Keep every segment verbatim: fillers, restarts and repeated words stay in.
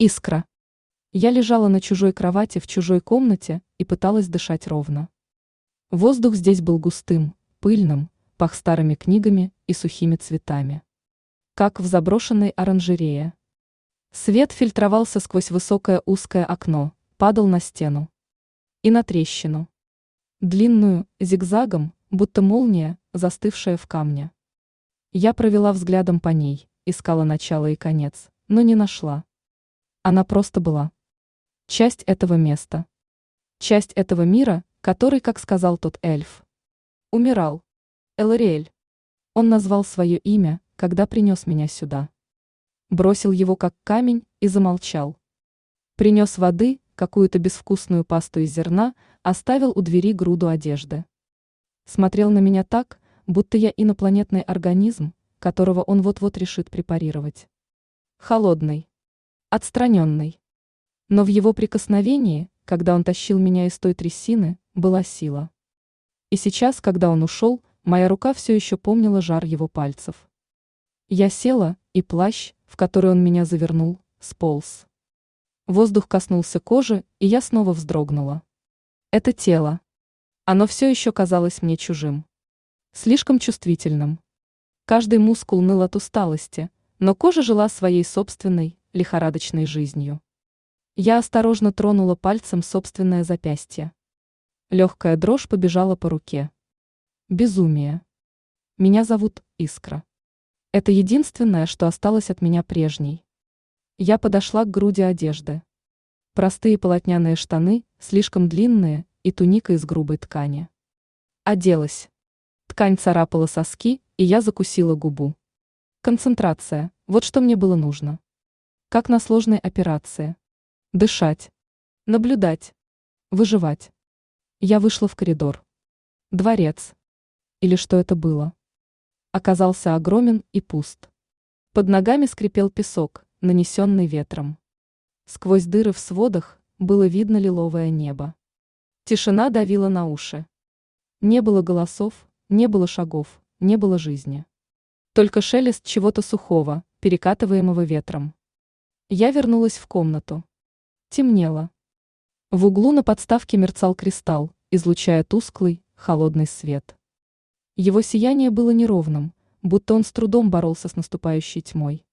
Искра. Я лежала на чужой кровати в чужой комнате и пыталась дышать ровно. Воздух здесь был густым, пыльным, пах старыми книгами и сухими цветами. Как в заброшенной оранжерее. Свет фильтровался сквозь высокое узкое окно, падал на стену. И на трещину. Длинную, зигзагом, будто молния, застывшая в камне. Я провела взглядом по ней, искала начало и конец, но не нашла. Она просто была. Часть этого места. Часть этого мира, который, как сказал тот эльф, умирал. Элариэль. Он назвал свое имя, когда принес меня сюда. Бросил его как камень и замолчал. Принес воды, какую-то безвкусную пасту из зерна, оставил у двери груду одежды. Смотрел на меня так, будто я инопланетный организм, которого он вот-вот решит препарировать. Холодный. Отстраненный. Но в его прикосновении, когда он тащил меня из той трясины, была сила. И сейчас, когда он ушел, моя рука все еще помнила жар его пальцев. Я села, и плащ, в который он меня завернул, сполз. Воздух коснулся кожи, и я снова вздрогнула. Это тело. Оно все еще казалось мне чужим. Слишком чувствительным. Каждый мускул ныл от усталости, но кожа жила своей собственной, лихорадочной жизнью. Я осторожно тронула пальцем собственное запястье. Легкая дрожь побежала по руке. Безумие. Меня зовут Искра. Это единственное, что осталось от меня прежней. Я подошла к груди одежды. Простые полотняные штаны, слишком длинные, и туника из грубой ткани. Оделась. Ткань царапала соски, и я закусила губу. Концентрация, вот что мне было нужно. Как на сложной операции. Дышать. Наблюдать. Выживать. Я вышла в коридор. Дворец. Или что это было? Оказался огромен и пуст. Под ногами скрипел песок, нанесенный ветром. Сквозь дыры в сводах было видно лиловое небо. Тишина давила на уши. Не было голосов, не было шагов, не было жизни. Только шелест чего-то сухого, перекатываемого ветром. Я вернулась в комнату. Темнело. В углу на подставке мерцал кристалл, излучая тусклый, холодный свет. Его сияние было неровным, будто он с трудом боролся с наступающей тьмой.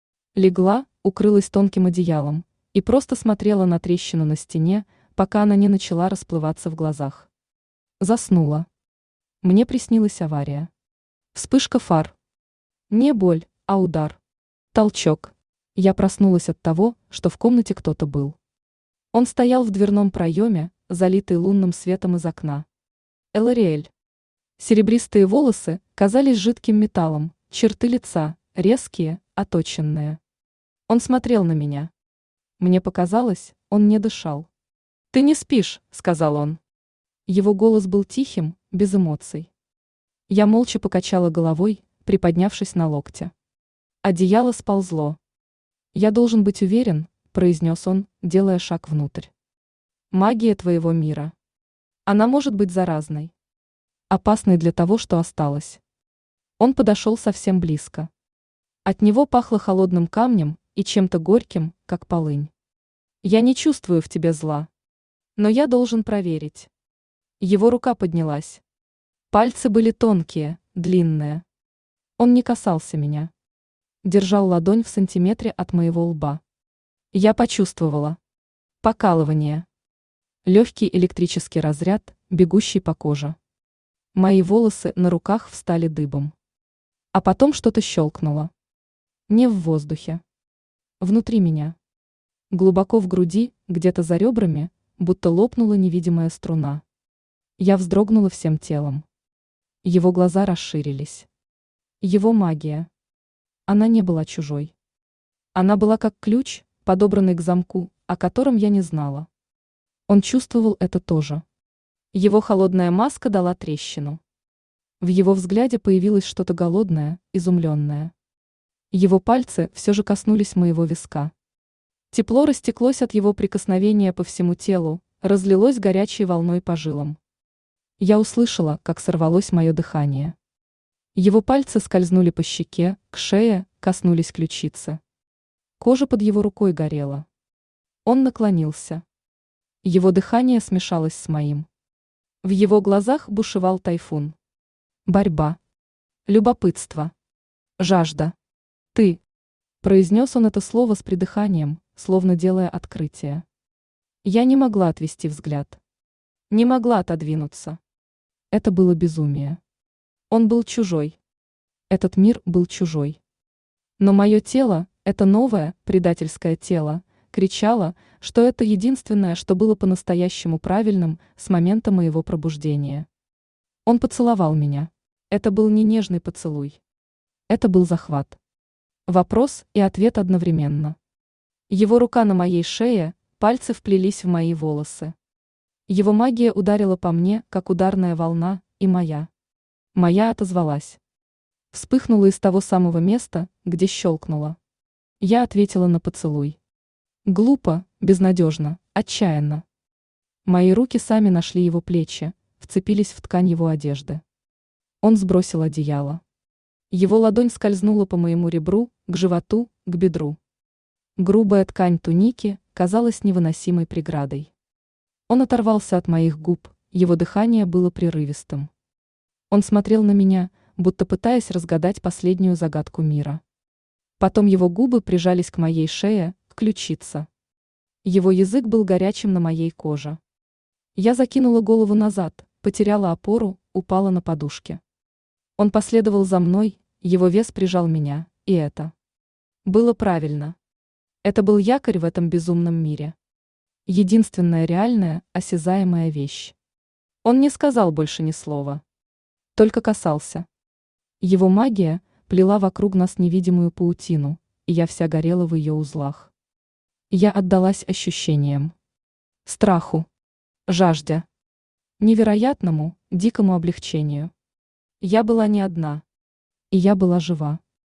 Легла, укрылась тонким одеялом и просто смотрела на трещину на стене, пока она не начала расплываться в глазах. Заснула. Мне приснилась авария. Вспышка фар. Не боль, а удар. Толчок. Я проснулась от того, что в комнате кто-то был. Он стоял в дверном проеме, залитый лунным светом из окна. Элариэль. Серебристые волосы казались жидким металлом, черты лица, резкие, оточенные. Он смотрел на меня. Мне показалось, он не дышал. «Ты не спишь», — сказал он. Его голос был тихим, без эмоций. Я молча покачала головой, приподнявшись на локте. Одеяло сползло. «Я должен быть уверен», — произнес он, делая шаг внутрь. «Магия твоего мира. Она может быть заразной. Опасной для того, что осталось». Он подошел совсем близко. От него пахло холодным камнем и чем-то горьким, как полынь. «Я не чувствую в тебе зла. Но я должен проверить». Его рука поднялась. Пальцы были тонкие, длинные. Он не касался меня. Держал ладонь в сантиметре от моего лба. Я почувствовала. Покалывание. Легкий электрический разряд, бегущий по коже. Мои волосы на руках встали дыбом. А потом что-то щелкнуло. Не в воздухе. Внутри меня. Глубоко в груди, где-то за ребрами, будто лопнула невидимая струна. Я вздрогнула всем телом. Его глаза расширились. Его магия. Она не была чужой. Она была как ключ, подобранный к замку, о котором я не знала. Он чувствовал это тоже. Его холодная маска дала трещину. В его взгляде появилось что-то голодное, изумленное. Его пальцы все же коснулись моего виска. Тепло растеклось от его прикосновения по всему телу, разлилось горячей волной по жилам. Я услышала, как сорвалось мое дыхание. Его пальцы скользнули по щеке, к шее, коснулись ключицы. Кожа под его рукой горела. Он наклонился. Его дыхание смешалось с моим. В его глазах бушевал тайфун. Борьба. Любопытство. Жажда. Ты. Произнес он это слово с придыханием, словно делая открытие. Я не могла отвести взгляд. Не могла отодвинуться. Это было безумие. Он был чужой. Этот мир был чужой. Но мое тело, это новое, предательское тело, кричало, что это единственное, что было по-настоящему правильным с момента моего пробуждения. Он поцеловал меня. Это был не нежный поцелуй. Это был захват. Вопрос и ответ одновременно. Его рука на моей шее, пальцы вплелись в мои волосы. Его магия ударила по мне, как ударная волна, и моя. Моя отозвалась. Вспыхнула из того самого места, где щелкнула. Я ответила на поцелуй. Глупо, безнадежно, отчаянно. Мои руки сами нашли его плечи, вцепились в ткань его одежды. Он сбросил одеяло. Его ладонь скользнула по моему ребру, к животу, к бедру. Грубая ткань туники казалась невыносимой преградой. Он оторвался от моих губ, его дыхание было прерывистым. Он смотрел на меня, будто пытаясь разгадать последнюю загадку мира. Потом его губы прижались к моей шее, к ключице. Его язык был горячим на моей коже. Я закинула голову назад, потеряла опору, упала на подушке. Он последовал за мной, его вес прижал меня, и это было правильно. Это был якорь в этом безумном мире. Единственная реальная, осязаемая вещь. Он не сказал больше ни слова. Только касался. Его магия плела вокруг нас невидимую паутину, и я вся горела в ее узлах. Я отдалась ощущениям. Страху. Жажде. Невероятному, дикому облегчению. Я была не одна. И я была жива.